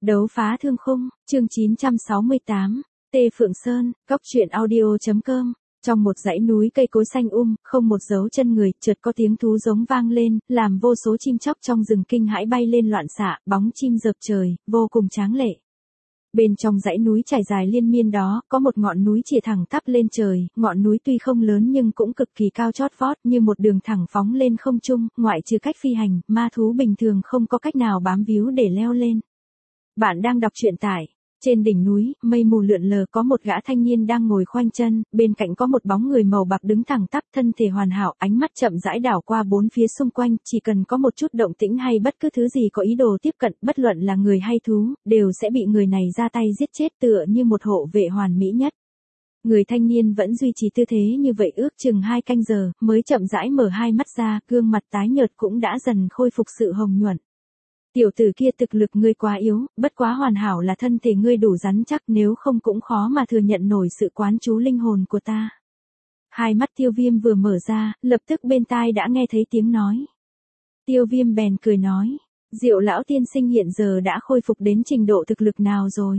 Đấu phá thương khung, chương 968, Tê Phượng Sơn, Cóc truyện audio.com. Trong một dãy núi cây cối xanh không một dấu chân người, chợt có tiếng thú giống vang lên, làm vô số chim chóc trong rừng kinh hãi bay lên loạn xạ, bóng chim rợp trời, vô cùng tráng lệ. Bên trong dãy núi trải dài liên miên đó, có một ngọn núi chìa thẳng tắp lên trời, ngọn núi tuy không lớn nhưng cũng cực kỳ cao chót vót, như một đường thẳng phóng lên không trung, ngoại trừ cách phi hành, ma thú bình thường không có cách nào bám víu để leo lên. Bạn đang đọc truyện tại trên đỉnh núi, mây mù lượn lờ, có một gã thanh niên đang ngồi khoanh chân, bên cạnh có một bóng người màu bạc đứng thẳng tắp, thân thể hoàn hảo, ánh mắt chậm rãi đảo qua bốn phía xung quanh, chỉ cần có một chút động tĩnh hay bất cứ thứ gì có ý đồ tiếp cận, bất luận là người hay thú, đều sẽ bị người này ra tay giết chết, tựa như một hộ vệ hoàn mỹ nhất. Người thanh niên vẫn duy trì tư thế như vậy ước chừng 2 canh giờ, mới chậm rãi mở hai mắt ra, gương mặt tái nhợt cũng đã dần khôi phục sự hồng nhuận. Tiểu tử kia, thực lực ngươi quá yếu, bất quá hoàn hảo là thân thể ngươi đủ rắn chắc, nếu không cũng khó mà thừa nhận nổi sự quán chú linh hồn của ta. Hai mắt Tiêu Viêm vừa mở ra, lập tức bên tai đã nghe thấy tiếng nói. Tiêu Viêm bèn cười nói, Diệu lão tiên sinh hiện giờ đã khôi phục đến trình độ thực lực nào rồi?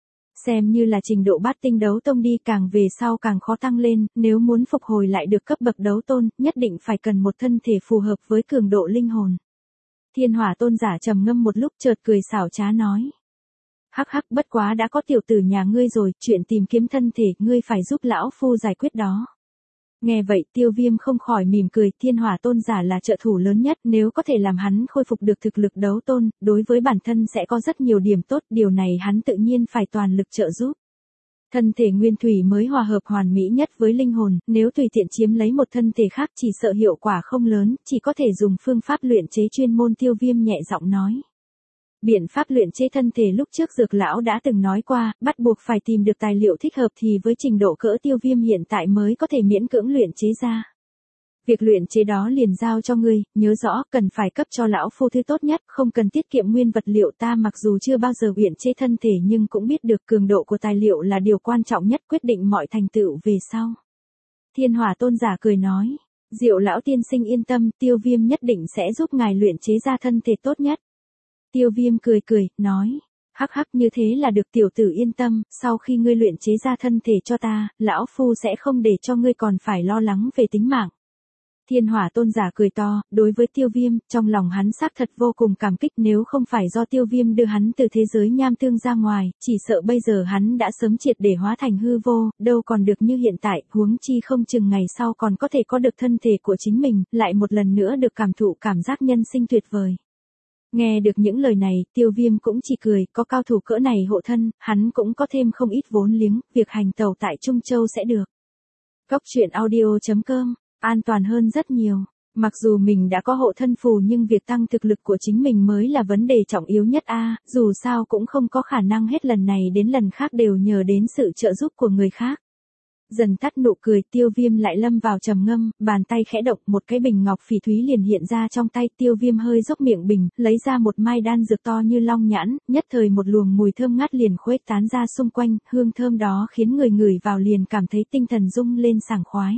Xem như là trình độ bát tinh đấu tông đi, càng về sau càng khó tăng lên, nếu muốn phục hồi lại được cấp bậc đấu tôn, nhất định phải cần một thân thể phù hợp với cường độ linh hồn. Thiên Hỏa tôn giả trầm ngâm một lúc, chợt cười xảo trá nói. Hắc hắc, bất quá đã có tiểu tử nhà ngươi rồi, chuyện tìm kiếm thân thể, ngươi phải giúp lão phu giải quyết đó. Nghe vậy, Tiêu Viêm không khỏi mỉm cười, Thiên Hỏa tôn giả là trợ thủ lớn nhất, nếu có thể làm hắn khôi phục được thực lực đấu tôn, đối với bản thân sẽ có rất nhiều điểm tốt, điều này hắn tự nhiên phải toàn lực trợ giúp. Thân thể nguyên thủy mới hòa hợp hoàn mỹ nhất với linh hồn, nếu tùy tiện chiếm lấy một thân thể khác chỉ sợ hiệu quả không lớn, chỉ có thể dùng phương pháp luyện chế chuyên môn. Tiêu Viêm nhẹ giọng nói. Biện pháp luyện chế thân thể lúc trước Dược lão đã từng nói qua, bắt buộc phải tìm được tài liệu thích hợp thì với trình độ cỡ Tiêu Viêm hiện tại mới có thể miễn cưỡng luyện chế ra. Việc luyện chế đó liền giao cho ngươi, nhớ rõ, cần phải cấp cho lão phu thứ tốt nhất, không cần tiết kiệm nguyên vật liệu. Ta mặc dù chưa bao giờ luyện chế thân thể nhưng cũng biết được cường độ của tài liệu là điều quan trọng nhất, quyết định mọi thành tựu về sau. Thiên Hỏa tôn giả cười nói, Diệu lão tiên sinh yên tâm, Tiêu Viêm nhất định sẽ giúp ngài luyện chế ra thân thể tốt nhất. Tiêu Viêm cười cười, nói, hắc hắc, như thế là được, tiểu tử yên tâm, sau khi ngươi luyện chế ra thân thể cho ta, lão phu sẽ không để cho ngươi còn phải lo lắng về tính mạng. Thiên Hỏa tôn giả cười to, đối với Tiêu Viêm, trong lòng hắn xác thật vô cùng cảm kích, nếu không phải do Tiêu Viêm đưa hắn từ thế giới nham tương ra ngoài, chỉ sợ bây giờ hắn đã sớm triệt để hóa thành hư vô, đâu còn được như hiện tại, huống chi không chừng ngày sau còn có thể có được thân thể của chính mình, lại một lần nữa được cảm thụ cảm giác nhân sinh tuyệt vời. Nghe được những lời này, Tiêu Viêm cũng chỉ cười, có cao thủ cỡ này hộ thân, hắn cũng có thêm không ít vốn liếng, việc hành tẩu tại Trung Châu sẽ được. Cóc truyện audio.com, an toàn hơn rất nhiều. Mặc dù mình đã có hộ thân phù nhưng việc tăng thực lực của chính mình mới là vấn đề trọng yếu nhất dù sao cũng không có khả năng hết lần này đến lần khác đều nhờ đến sự trợ giúp của người khác. Dần tắt nụ cười, Tiêu Viêm lại lâm vào trầm ngâm, bàn tay khẽ động, một cái bình ngọc phỉ thúy liền hiện ra trong tay. Tiêu Viêm hơi dốc miệng bình, lấy ra một mai đan dược to như long nhãn, nhất thời một luồng mùi thơm ngát liền khuếch tán ra xung quanh, hương thơm đó khiến người ngửi vào liền cảm thấy tinh thần rung lên sảng khoái.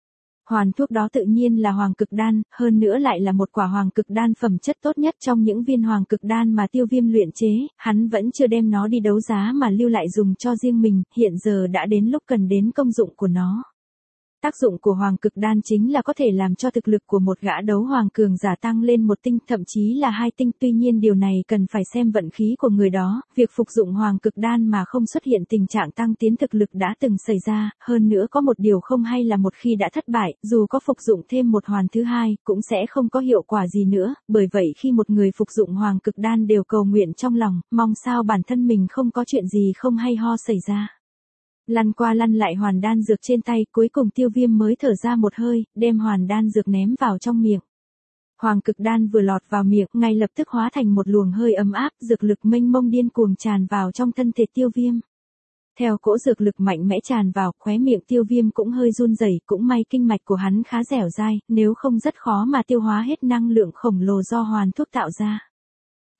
Hoàn thuốc đó tự nhiên là Hoàng Cực Đan, hơn nữa lại là một quả Hoàng Cực Đan phẩm chất tốt nhất trong những viên Hoàng Cực Đan mà Tiêu Viêm luyện chế, hắn vẫn chưa đem nó đi đấu giá mà lưu lại dùng cho riêng mình, hiện giờ đã đến lúc cần đến công dụng của nó. Tác dụng của Hoàng Cực Đan chính là có thể làm cho thực lực của một gã đấu hoàng cường giả tăng lên 1 tinh, thậm chí là 2 tinh, tuy nhiên điều này cần phải xem vận khí của người đó, việc phục dụng Hoàng Cực Đan mà không xuất hiện tình trạng tăng tiến thực lực đã từng xảy ra, hơn nữa có một điều không hay là một khi đã thất bại, dù có phục dụng thêm một hoàn thứ hai, cũng sẽ không có hiệu quả gì nữa, bởi vậy khi một người phục dụng Hoàng Cực Đan đều cầu nguyện trong lòng, mong sao bản thân mình không có chuyện gì không hay ho xảy ra. Lăn qua lăn lại hoàn đan dược trên tay, cuối cùng Tiêu Viêm mới thở ra một hơi, đem hoàn đan dược ném vào trong miệng. Hoàng Cực Đan vừa lọt vào miệng, ngay lập tức hóa thành một luồng hơi ấm áp, dược lực mênh mông điên cuồng tràn vào trong thân thể Tiêu Viêm. Theo cỗ dược lực mạnh mẽ tràn vào, khóe miệng Tiêu Viêm cũng hơi run rẩy, cũng may kinh mạch của hắn khá dẻo dai, nếu không rất khó mà tiêu hóa hết năng lượng khổng lồ do hoàn thuốc tạo ra.